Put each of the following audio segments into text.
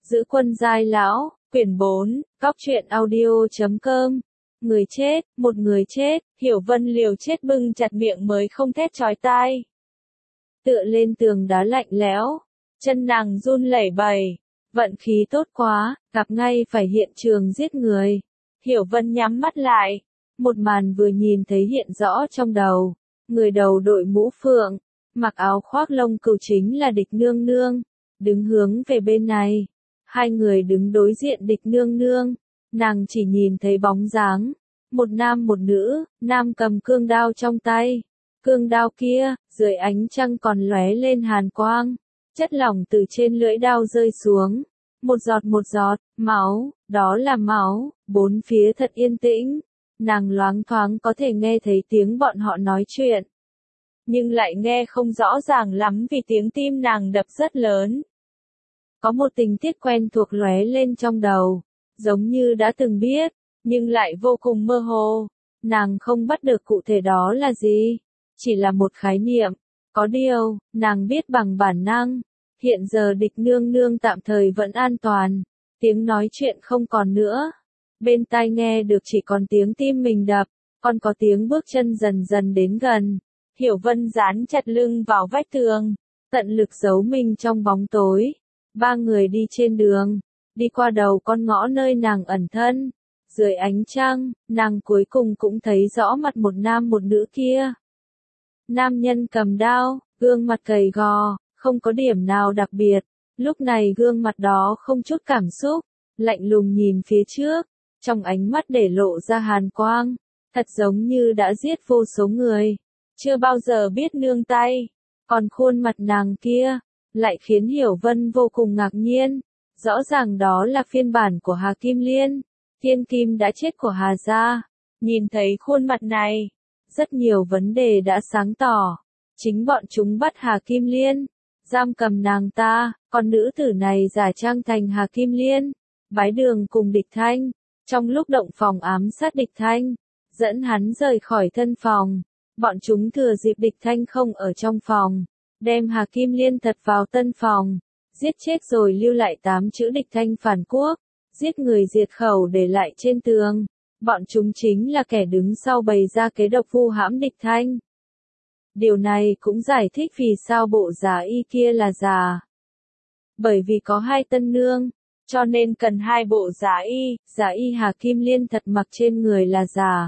Giữ quân giai lão, quyển 4, Cóc truyện audio.com. Người chết, một người chết, Hiểu Vân liều chết bưng chặt miệng mới không thét chói tai. Tựa lên tường đá lạnh lẽo, chân nàng run lẩy bẩy. Vận khí tốt quá, gặp ngay phải hiện trường giết người. Hiểu Vân nhắm mắt lại. Một màn vừa nhìn thấy hiện rõ trong đầu. Người đầu đội mũ phượng, mặc áo khoác lông cừu chính là Địch Nương Nương, đứng hướng về bên này. Hai người đứng đối diện Địch Nương Nương, nàng chỉ nhìn thấy bóng dáng, một nam một nữ, nam cầm cương đao trong tay. Cương đao kia, dưới ánh trăng còn lóe lên hàn quang, chất lỏng từ trên lưỡi đao rơi xuống, một giọt, máu, đó là máu, bốn phía thật yên tĩnh, nàng loáng thoáng có thể nghe thấy tiếng bọn họ nói chuyện. Nhưng lại nghe không rõ ràng lắm vì tiếng tim nàng đập rất lớn. Có một tình tiết quen thuộc lóe lên trong đầu, giống như đã từng biết, nhưng lại vô cùng mơ hồ. Nàng không bắt được cụ thể đó là gì, chỉ là một khái niệm. Có điều, nàng biết bằng bản năng, hiện giờ Địch Nương Nương tạm thời vẫn an toàn, tiếng nói chuyện không còn nữa. Bên tai nghe được chỉ còn tiếng tim mình đập, còn có tiếng bước chân dần dần đến gần. Hiểu Vân dán chặt lưng vào vách tường, tận lực giấu mình trong bóng tối. Ba người đi trên đường, đi qua đầu con ngõ nơi nàng ẩn thân. Dưới ánh trăng, nàng cuối cùng cũng thấy rõ mặt một nam một nữ kia. Nam nhân cầm đao, gương mặt gầy gò, không có điểm nào đặc biệt. Lúc này gương mặt đó không chút cảm xúc, lạnh lùng nhìn phía trước, trong ánh mắt để lộ ra hàn quang, thật giống như đã giết vô số người, chưa bao giờ biết nương tay. Còn khuôn mặt nàng kia, lại khiến Hiểu Vân vô cùng ngạc nhiên. Rõ ràng đó là phiên bản của Hà Kim Liên, thiên kim đã chết của Hà gia. Nhìn thấy khuôn mặt này, rất nhiều vấn đề đã sáng tỏ. Chính bọn chúng bắt Hà Kim Liên, giam cầm nàng ta, còn nữ tử này giả trang thành Hà Kim Liên, bái đường cùng Địch Thanh. Trong lúc động phòng ám sát Địch Thanh, dẫn hắn rời khỏi thân phòng, bọn chúng thừa dịp Địch Thanh không ở trong phòng, đem Hà Kim Liên thật vào tân phòng, giết chết rồi lưu lại 8 chữ Địch Thanh phản quốc, giết người diệt khẩu để lại trên tường. Bọn chúng chính là kẻ đứng sau bày ra kế độc vu hãm Địch Thanh. Điều này cũng giải thích vì sao bộ giả y kia là giả. Bởi vì có hai tân nương, cho nên cần hai bộ giả y Hà Kim Liên thật mặc trên người là giả.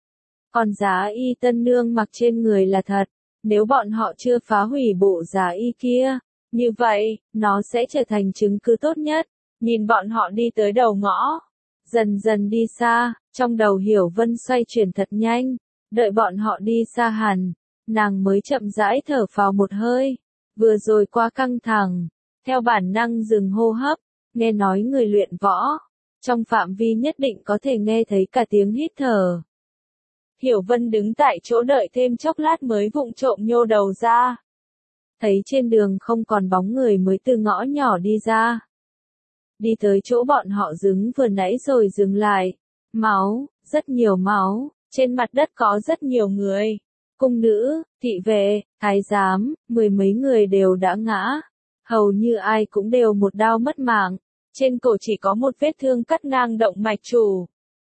Còn giả y tân nương mặc trên người là thật. Nếu bọn họ chưa phá hủy bộ giả y kia, như vậy, nó sẽ trở thành chứng cứ tốt nhất. Nhìn bọn họ đi tới đầu ngõ, dần dần đi xa, trong đầu Hiểu Vân xoay chuyển thật nhanh, đợi bọn họ đi xa hẳn, nàng mới chậm rãi thở phào một hơi. Vừa rồi quá căng thẳng, theo bản năng dừng hô hấp, nghe nói người luyện võ, trong phạm vi nhất định có thể nghe thấy cả tiếng hít thở. Hiểu Vân đứng tại chỗ đợi thêm chốc lát mới vụng trộm nhô đầu ra. Thấy trên đường không còn bóng người mới từ ngõ nhỏ đi ra. Đi tới chỗ bọn họ đứng vừa nãy rồi dừng lại. Máu, rất nhiều máu, trên mặt đất có rất nhiều người. Cung nữ, thị vệ, thái giám, mười mấy người đều đã ngã. Hầu như ai cũng đều một đao mất mạng. Trên cổ chỉ có một vết thương cắt ngang động mạch chủ.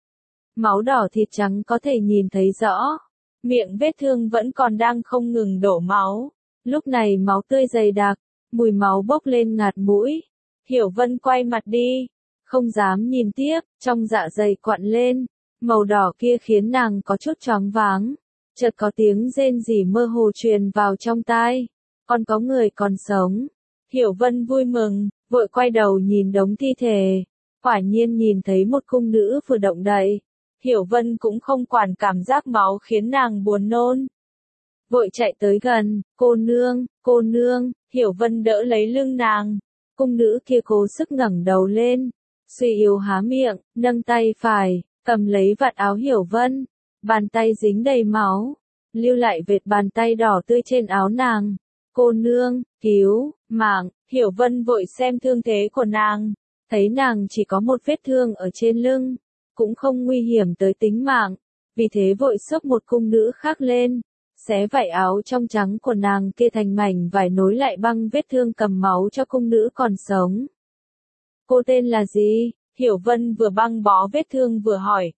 Máu đỏ thịt trắng có thể nhìn thấy rõ. Miệng vết thương vẫn còn đang không ngừng đổ máu. Lúc này máu tươi dày đặc, mùi máu bốc lên ngạt mũi. Hiểu Vân quay mặt đi, không dám nhìn tiếp, trong dạ dày quặn lên. Màu đỏ kia khiến nàng có chút choáng váng. Chợt có tiếng rên rỉ mơ hồ truyền vào trong tai. Còn có người còn sống. Hiểu Vân vui mừng, vội quay đầu nhìn đống thi thể. Quả nhiên nhìn thấy một cung nữ vừa động đậy. Hiểu Vân cũng không quản cảm giác máu khiến nàng buồn nôn. Vội chạy tới gần, cô nương, Hiểu Vân đỡ lấy lưng nàng. Cung nữ kia cố sức ngẩng đầu lên, suy yếu há miệng, nâng tay phải, cầm lấy vạt áo Hiểu Vân. Bàn tay dính đầy máu, lưu lại vệt bàn tay đỏ tươi trên áo nàng. Cô nương, cứu, mạng, Hiểu Vân vội xem thương thế của nàng, thấy nàng chỉ có một vết thương ở trên lưng, cũng không nguy hiểm tới tính mạng, vì thế vội xốc một cung nữ khác lên, xé vải áo trong trắng của nàng kia thành mảnh vải nối lại băng vết thương cầm máu cho cung nữ còn sống. Cô tên là gì? Hiểu Vân vừa băng bó vết thương vừa hỏi,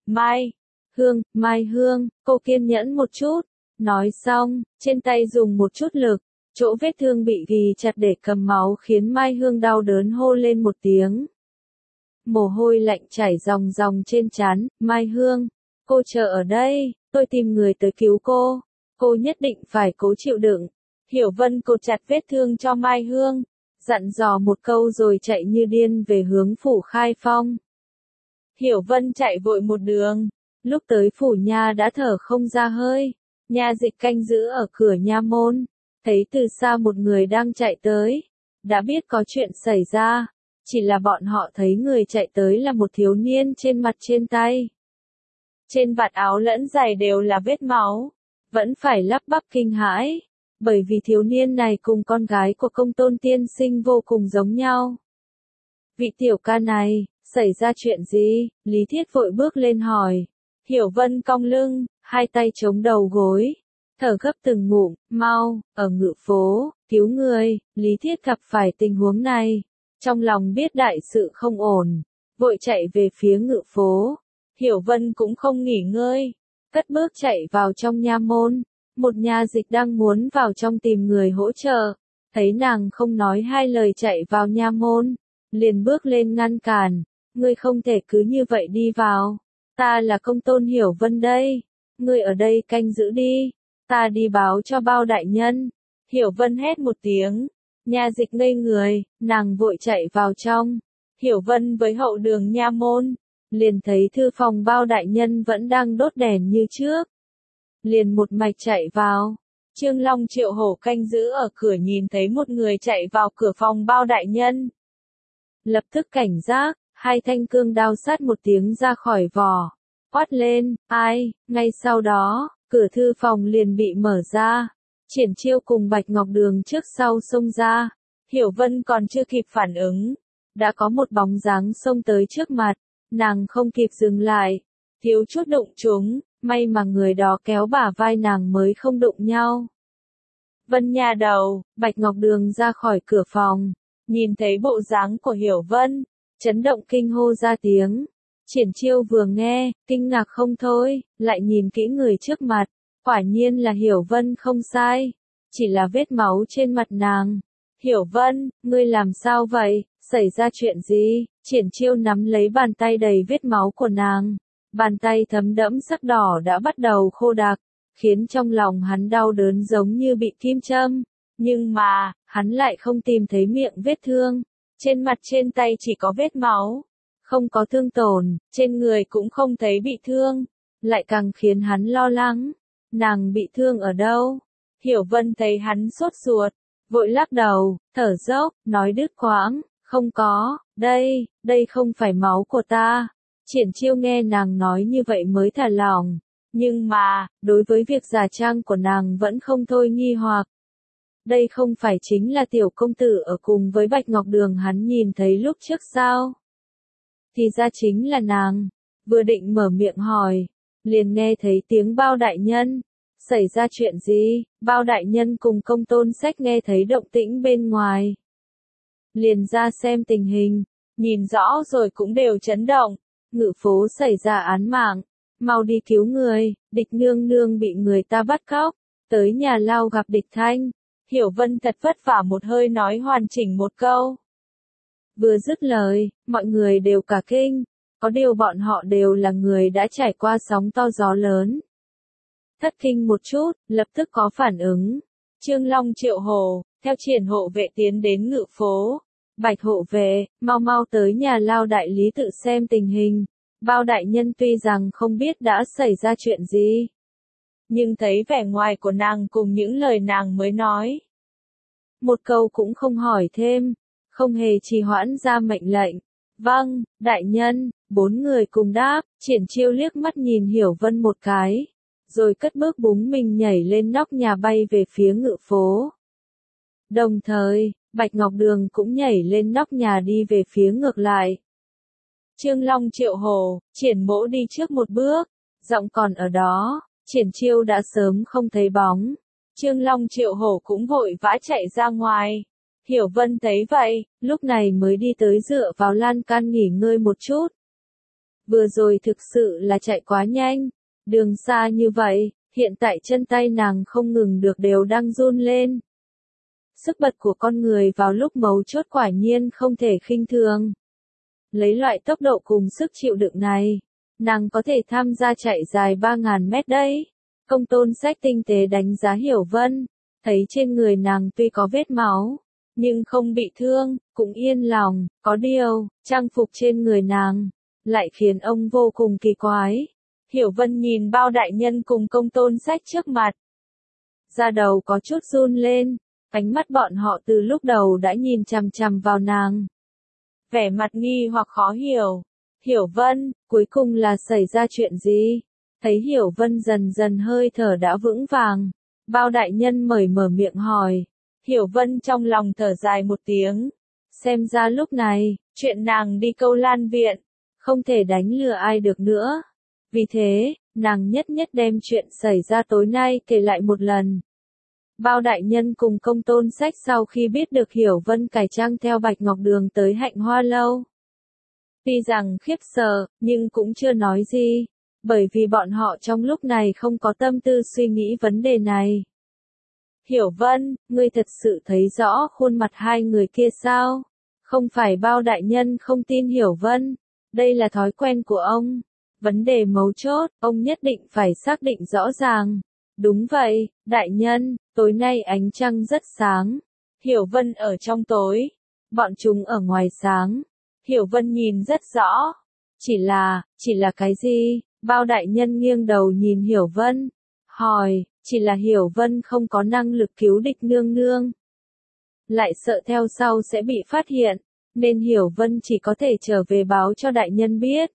Mai Hương, cô kiên nhẫn một chút. Nói xong, trên tay dùng một chút lực, chỗ vết thương bị ghi chặt để cầm máu khiến Mai Hương đau đớn hô lên một tiếng. Mồ hôi lạnh chảy ròng ròng trên trán, Mai Hương, cô chờ ở đây, tôi tìm người tới cứu cô. Cô nhất định phải cố chịu đựng. Hiểu Vân cột chặt vết thương cho Mai Hương, dặn dò một câu rồi chạy như điên về hướng phủ Khai Phong. Hiểu Vân chạy vội một đường, lúc tới phủ nha đã thở không ra hơi. Nha dịch canh giữ ở cửa nha môn, thấy từ xa một người đang chạy tới, đã biết có chuyện xảy ra, chỉ là bọn họ thấy người chạy tới là một thiếu niên trên mặt trên tay. Trên vạt áo lẫn giày đều là vết máu, vẫn phải lắp bắp kinh hãi, bởi vì thiếu niên này cùng con gái của Công Tôn tiên sinh vô cùng giống nhau. Vị tiểu ca này, xảy ra chuyện gì? Lý Thiết vội bước lên hỏi. Hiểu Vân cong lưng, hai tay chống đầu gối, thở gấp từng ngụm, mau, ở Ngự Phố, cứu người. Lý Thiết gặp phải tình huống này, trong lòng biết đại sự không ổn, vội chạy về phía Ngự Phố. Hiểu Vân cũng không nghỉ ngơi, cất bước chạy vào trong nha môn. Một nha dịch đang muốn vào trong tìm người hỗ trợ, thấy nàng không nói hai lời chạy vào nha môn, liền bước lên ngăn cản. Ngươi không thể cứ như vậy đi vào. Ta là Công Tôn Hiểu Vân đây. Ngươi ở đây canh giữ đi. Ta đi báo cho Bao đại nhân. Hiểu Vân hét một tiếng. Nha dịch ngây người, nàng vội chạy vào trong. Hiểu Vân với hậu đường nha môn, liền thấy thư phòng Bao đại nhân vẫn đang đốt đèn như trước. Liền một mạch chạy vào. Trương Long Triệu Hổ canh giữ ở cửa nhìn thấy một người chạy vào cửa phòng Bao đại nhân. Lập tức cảnh giác, hai thanh cương đao sát một tiếng ra khỏi vỏ. Quát lên, ai, ngay sau đó, cửa thư phòng liền bị mở ra. Triển Chiêu cùng Bạch Ngọc Đường trước sau xông ra. Hiểu Vân còn chưa kịp phản ứng, đã có một bóng dáng xông tới trước mặt. Nàng không kịp dừng lại, thiếu chút đụng chúng, may mà người đó kéo bả vai nàng mới không đụng nhau. Vân nhà đầu, Bạch Ngọc Đường ra khỏi cửa phòng, nhìn thấy bộ dáng của Hiểu Vân, chấn động kinh hô ra tiếng. Triển Chiêu vừa nghe, kinh ngạc không thôi, lại nhìn kỹ người trước mặt, quả nhiên là Hiểu Vân không sai, chỉ là vết máu trên mặt nàng. Hiểu Vân, ngươi làm sao vậy, xảy ra chuyện gì? Triển Chiêu nắm lấy bàn tay đầy vết máu của nàng, bàn tay thấm đẫm sắc đỏ đã bắt đầu khô đặc, khiến trong lòng hắn đau đớn giống như bị kim châm, nhưng mà, hắn lại không tìm thấy miệng vết thương, trên mặt trên tay chỉ có vết máu, không có thương tổn, trên người cũng không thấy bị thương, lại càng khiến hắn lo lắng. Nàng bị thương ở đâu? Hiểu Vân thấy hắn sốt ruột, vội lắc đầu, thở dốc, nói đứt quãng, không có, đây không phải máu của ta. Triển Chiêu nghe nàng nói như vậy mới thả lòng, nhưng mà, đối với việc giả trang của nàng vẫn không thôi nghi hoặc. Đây không phải chính là tiểu công tử ở cùng với Bạch Ngọc Đường hắn nhìn thấy lúc trước sao? Thì ra chính là nàng. Vừa định mở miệng hỏi, liền nghe thấy tiếng Bao đại nhân. Xảy ra chuyện gì? Bao đại nhân cùng Công Tôn Sách nghe thấy động tĩnh bên ngoài, liền ra xem tình hình, nhìn rõ rồi cũng đều chấn động. Ngự Phố xảy ra án mạng, mau đi cứu người, Địch nương nương bị người ta bắt cóc, tới nhà lao gặp Địch Thanh. Hiểu Vân thật vất vả một hơi nói hoàn chỉnh một câu. Vừa dứt lời, mọi người đều cả kinh, có điều bọn họ đều là người đã trải qua sóng to gió lớn. Thất kinh một chút, lập tức có phản ứng. Trương Long Triệu Hổ, theo Triển hộ vệ tiến đến Ngự Phố. Bạch hộ vệ, mau mau tới nhà lao đại lý tự xem tình hình. Bao đại nhân tuy rằng không biết đã xảy ra chuyện gì, nhưng thấy vẻ ngoài của nàng cùng những lời nàng mới nói, một câu cũng không hỏi thêm, không hề trì hoãn ra mệnh lệnh. Vâng, đại nhân, bốn người cùng đáp. Triển Chiêu liếc mắt nhìn Hiểu Vân một cái, rồi cất bước búng mình nhảy lên nóc nhà bay về phía Ngự Phố. Đồng thời, Bạch Ngọc Đường cũng nhảy lên nóc nhà đi về phía ngược lại. Trương Long Triệu Hổ, Triển mỗ đi trước một bước, giọng còn ở đó, Triển Chiêu đã sớm không thấy bóng. Trương Long Triệu Hổ cũng vội vã chạy ra ngoài. Hiểu Vân thấy vậy, lúc này mới đi tới dựa vào lan can nghỉ ngơi một chút. Vừa rồi thực sự là chạy quá nhanh, đường xa như vậy, hiện tại chân tay nàng không ngừng được đều đang run lên. Sức bật của con người vào lúc mấu chốt quả nhiên không thể khinh thường. Lấy loại tốc độ cùng sức chịu đựng này, nàng có thể tham gia chạy dài 3.000 mét đấy. Công Tôn Sách tinh tế đánh giá Hiểu Vân, thấy trên người nàng tuy có vết máu, nhưng không bị thương, cũng yên lòng, có điều, trang phục trên người nàng, lại khiến ông vô cùng kỳ quái. Hiểu Vân nhìn Bao đại nhân cùng Công Tôn Sách trước mặt. Da đầu có chút run lên, ánh mắt bọn họ từ lúc đầu đã nhìn chằm chằm vào nàng. Vẻ mặt nghi hoặc khó hiểu. Hiểu Vân, cuối cùng là xảy ra chuyện gì? Thấy Hiểu Vân dần dần hơi thở đã vững vàng. Bao đại nhân mở miệng hỏi. Hiểu Vân trong lòng thở dài một tiếng. Xem ra lúc này, chuyện nàng đi Câu Lan viện, không thể đánh lừa ai được nữa. Vì thế, nàng nhất nhất đem chuyện xảy ra tối nay kể lại một lần. Bao đại nhân cùng Công Tôn Sách sau khi biết được Hiểu Vân cải trang theo Bạch Ngọc Đường tới Hạnh Hoa Lâu. Tuy rằng khiếp sợ, nhưng cũng chưa nói gì, bởi vì bọn họ trong lúc này không có tâm tư suy nghĩ vấn đề này. Hiểu Vân, ngươi thật sự thấy rõ khuôn mặt hai người kia sao? Không phải Bao đại nhân không tin Hiểu Vân, đây là thói quen của ông. Vấn đề mấu chốt, ông nhất định phải xác định rõ ràng. Đúng vậy, đại nhân, tối nay ánh trăng rất sáng. Hiểu Vân ở trong tối, bọn chúng ở ngoài sáng. Hiểu Vân nhìn rất rõ. Chỉ là cái gì? Bao đại nhân nghiêng đầu nhìn Hiểu Vân, hỏi, chỉ là Hiểu Vân không có năng lực cứu địch nương nương. Lại sợ theo sau sẽ bị phát hiện, nên Hiểu Vân chỉ có thể trở về báo cho đại nhân biết.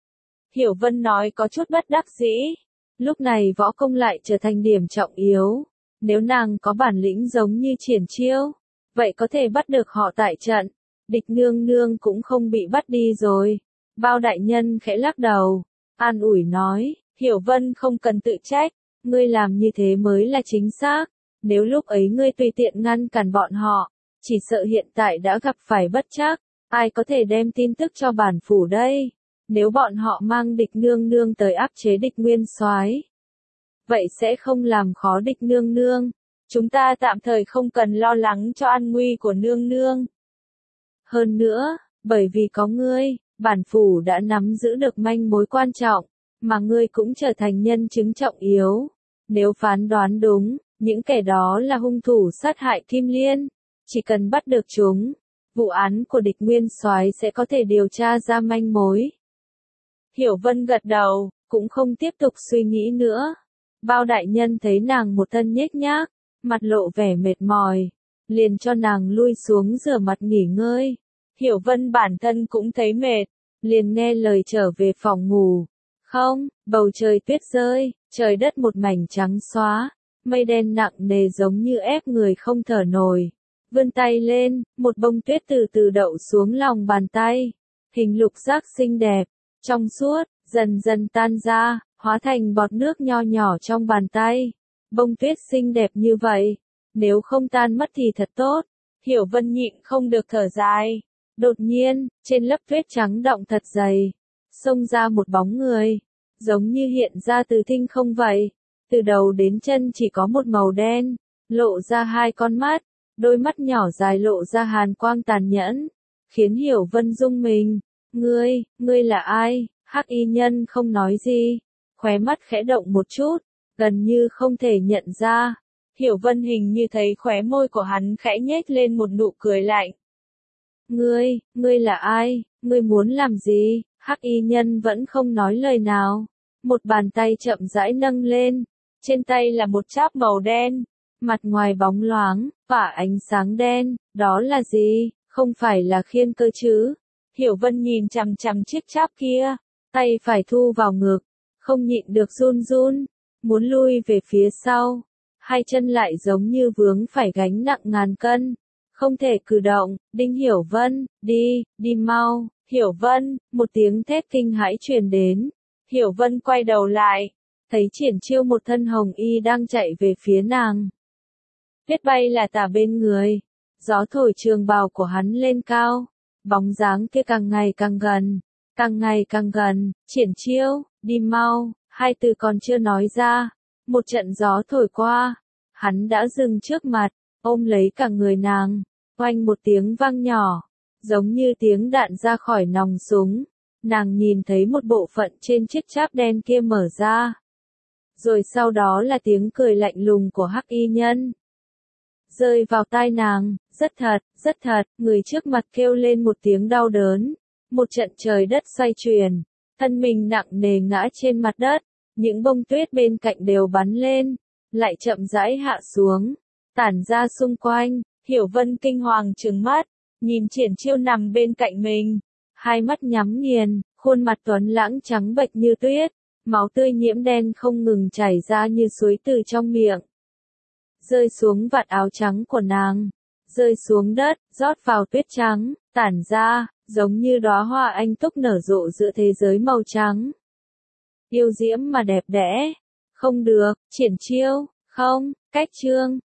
Hiểu Vân nói có chút bất đắc dĩ. Lúc này võ công lại trở thành điểm trọng yếu. Nếu nàng có bản lĩnh giống như Triển Chiêu, vậy có thể bắt được họ tại trận. Địch nương nương cũng không bị bắt đi rồi. Bao đại nhân khẽ lắc đầu, an ủi nói, Hiểu Vân không cần tự trách, ngươi làm như thế mới là chính xác. Nếu lúc ấy ngươi tùy tiện ngăn cản bọn họ, chỉ sợ hiện tại đã gặp phải bất trắc. Ai có thể đem tin tức cho bản phủ đây? Nếu bọn họ mang địch nương nương tới áp chế địch nguyên soái, vậy sẽ không làm khó địch nương nương. Chúng ta tạm thời không cần lo lắng cho an nguy của nương nương. Hơn nữa, bởi vì có ngươi, bản phủ đã nắm giữ được manh mối quan trọng, mà ngươi cũng trở thành nhân chứng trọng yếu. Nếu phán đoán đúng, những kẻ đó là hung thủ sát hại Kim Liên, chỉ cần bắt được chúng, vụ án của địch nguyên soái sẽ có thể điều tra ra manh mối. Hiểu Vân gật đầu, cũng không tiếp tục suy nghĩ nữa. Bao đại nhân thấy nàng một thân nhếch nhác, mặt lộ vẻ mệt mỏi, liền cho nàng lui xuống rửa mặt nghỉ ngơi. Hiểu Vân bản thân cũng thấy mệt, liền nghe lời trở về phòng ngủ. Không, bầu trời tuyết rơi, trời đất một mảnh trắng xóa, mây đen nặng nề giống như ép người không thở nổi. Vươn tay lên, một bông tuyết từ từ đậu xuống lòng bàn tay. Hình lục giác xinh đẹp, trong suốt, dần dần tan ra, hóa thành bọt nước nho nhỏ trong bàn tay. Bông tuyết xinh đẹp như vậy, nếu không tan mất thì thật tốt. Hiểu Vân nhịn không được thở dài. Đột nhiên, trên lớp tuyết trắng đọng thật dày, xông ra một bóng người, giống như hiện ra từ thinh không vậy. Từ đầu đến chân chỉ có một màu đen, lộ ra hai con mắt, đôi mắt nhỏ dài lộ ra hàn quang tàn nhẫn, khiến Hiểu Vân rung mình. Ngươi là ai? Hắc y nhân không nói gì, khóe mắt khẽ động một chút, gần như không thể nhận ra. Hiểu Vân hình như thấy khóe môi của hắn khẽ nhếch lên một nụ cười lạnh. Ngươi là ai? Ngươi muốn làm gì? Hắc y nhân vẫn không nói lời nào. Một bàn tay chậm rãi nâng lên, trên tay là một cháp màu đen, mặt ngoài bóng loáng, tỏa ánh sáng đen, đó là gì? Không phải là khiên cơ chứ? Hiểu Vân nhìn chằm chằm chiếc cháp kia, tay phải thu vào ngực, không nhịn được run run, muốn lui về phía sau, hai chân lại giống như vướng phải gánh nặng ngàn cân, không thể cử động. Đinh Hiểu Vân, đi mau. Hiểu Vân, một tiếng thét kinh hãi truyền đến. Hiểu Vân quay đầu lại, thấy Triển Chiêu một thân hồng y đang chạy về phía nàng. Tuyết bay là tả bên người, Gió thổi trường bào của hắn lên cao, bóng dáng kia càng ngày càng gần, Triển Chiêu, đi mau, hai từ còn chưa nói ra, một trận gió thổi qua, hắn đã dừng trước mặt, ôm lấy cả người nàng, oanh một tiếng vang nhỏ, giống như tiếng đạn ra khỏi nòng súng, nàng nhìn thấy một bộ phận trên chiếc cháp đen kia mở ra. Rồi sau đó là tiếng cười lạnh lùng của Hắc Y Nhân. Rơi vào tai nàng, rất thật, người trước mặt kêu lên một tiếng đau đớn. Một trận trời đất xoay chuyển, thân mình nặng nề ngã trên mặt đất, những bông tuyết bên cạnh đều bắn lên, lại chậm rãi hạ xuống, tản ra xung quanh. Hiểu Vân kinh hoàng trừng mắt, nhìn Triển Chiêu nằm bên cạnh mình, hai mắt nhắm nghiền, khuôn mặt tuấn lãng trắng bệch như tuyết, máu tươi nhiễm đen không ngừng chảy ra như suối từ trong miệng, rơi xuống vạt áo trắng của nàng, rơi xuống đất, rót vào tuyết trắng, tản ra, giống như đóa hoa anh túc nở rộ giữa thế giới màu trắng. Yêu diễm mà đẹp đẽ. Không được, Triển Chiêu, không, cách Trương.